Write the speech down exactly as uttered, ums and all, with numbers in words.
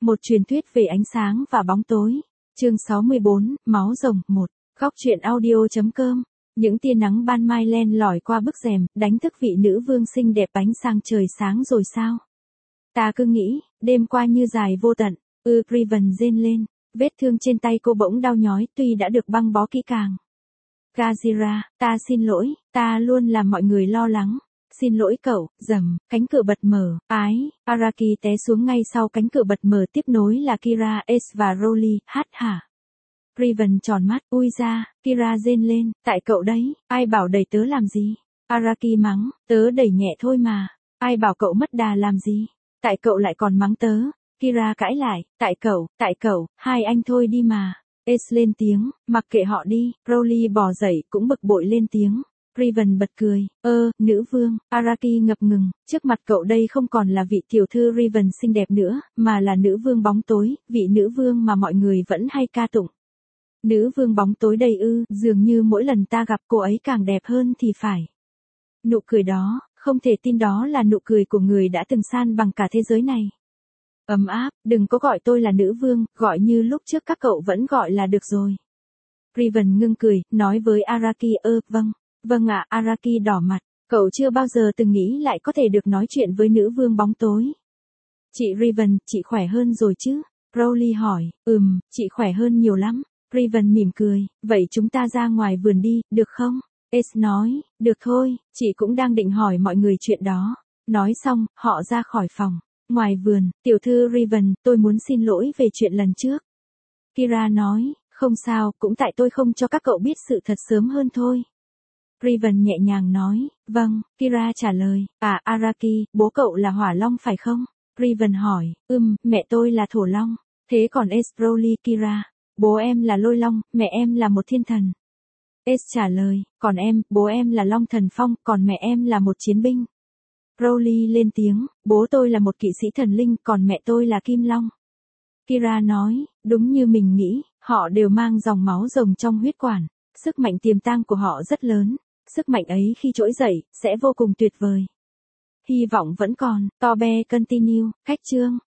Một truyền thuyết về ánh sáng và bóng tối. Chương sáu mươi bốn, Máu rồng, một. Góc truyện audio.com. Những tia nắng ban mai len lỏi qua bức rèm, đánh thức vị nữ vương xinh đẹp ánh sang trời sáng rồi sao? Ta cứ nghĩ, đêm qua như dài vô tận. Ư Priven rên lên, vết thương trên tay cô bỗng đau nhói tuy đã được băng bó kỹ càng. Gazira, ta xin lỗi, ta luôn làm mọi người lo lắng. Xin lỗi cậu, rầm, cánh cửa bật mở, ái, Araki té xuống ngay sau cánh cửa bật mở tiếp nối là Kira, Ace và Rolly, hát hả. Priven tròn mắt, ui ra, Kira rên lên, tại cậu đấy, ai bảo đẩy tớ làm gì? Araki mắng, tớ đẩy nhẹ thôi mà, ai bảo cậu mất đà làm gì? Tại cậu lại còn mắng tớ. Kira cãi lại, tại cậu, tại cậu, hai anh thôi đi mà. Ace lên tiếng, mặc kệ họ đi, Rolly bò dậy cũng bực bội lên tiếng. Priven bật cười, ơ, nữ vương, Araki ngập ngừng, trước mặt cậu đây không còn là vị tiểu thư Riven xinh đẹp nữa, mà là nữ vương bóng tối, vị nữ vương mà mọi người vẫn hay ca tụng. Nữ vương bóng tối đây ư, dường như mỗi lần ta gặp cô ấy càng đẹp hơn thì phải. Nụ cười đó, không thể tin đó là nụ cười của người đã từng san bằng cả thế giới này. Ấm áp, đừng có gọi tôi là nữ vương, gọi như lúc trước các cậu vẫn gọi là được rồi. Priven ngưng cười, nói với Araki, ơ, vâng. Vâng ạ, Araki đỏ mặt, cậu chưa bao giờ từng nghĩ lại có thể được nói chuyện với nữ vương bóng tối. Chị Riven, chị khỏe hơn rồi chứ? Rolly hỏi, ừm, chị khỏe hơn nhiều lắm. Riven mỉm cười, vậy chúng ta ra ngoài vườn đi, được không? Ace nói, được thôi, chị cũng đang định hỏi mọi người chuyện đó. Nói xong, họ ra khỏi phòng. Ngoài vườn, tiểu thư Riven, tôi muốn xin lỗi về chuyện lần trước. Kira nói, không sao, cũng tại tôi không cho các cậu biết sự thật sớm hơn thôi. Riven nhẹ nhàng nói, vâng, Kira trả lời, à Araki, bố cậu là hỏa long phải không? Riven hỏi, ừm, mẹ tôi là thổ long, thế còn Ace, Rolly, Kira, bố em là lôi long, mẹ em là một thiên thần. Ace trả lời, còn em, bố em là long thần phong, còn mẹ em là một chiến binh. Rolly lên tiếng, bố tôi là một kỵ sĩ thần linh, còn mẹ tôi là kim long. Kira nói, đúng như mình nghĩ, họ đều mang dòng máu rồng trong huyết quản, sức mạnh tiềm tàng của họ rất lớn. Sức mạnh ấy khi trỗi dậy, sẽ vô cùng tuyệt vời. Hy vọng vẫn còn, Tobe continue, khách chương.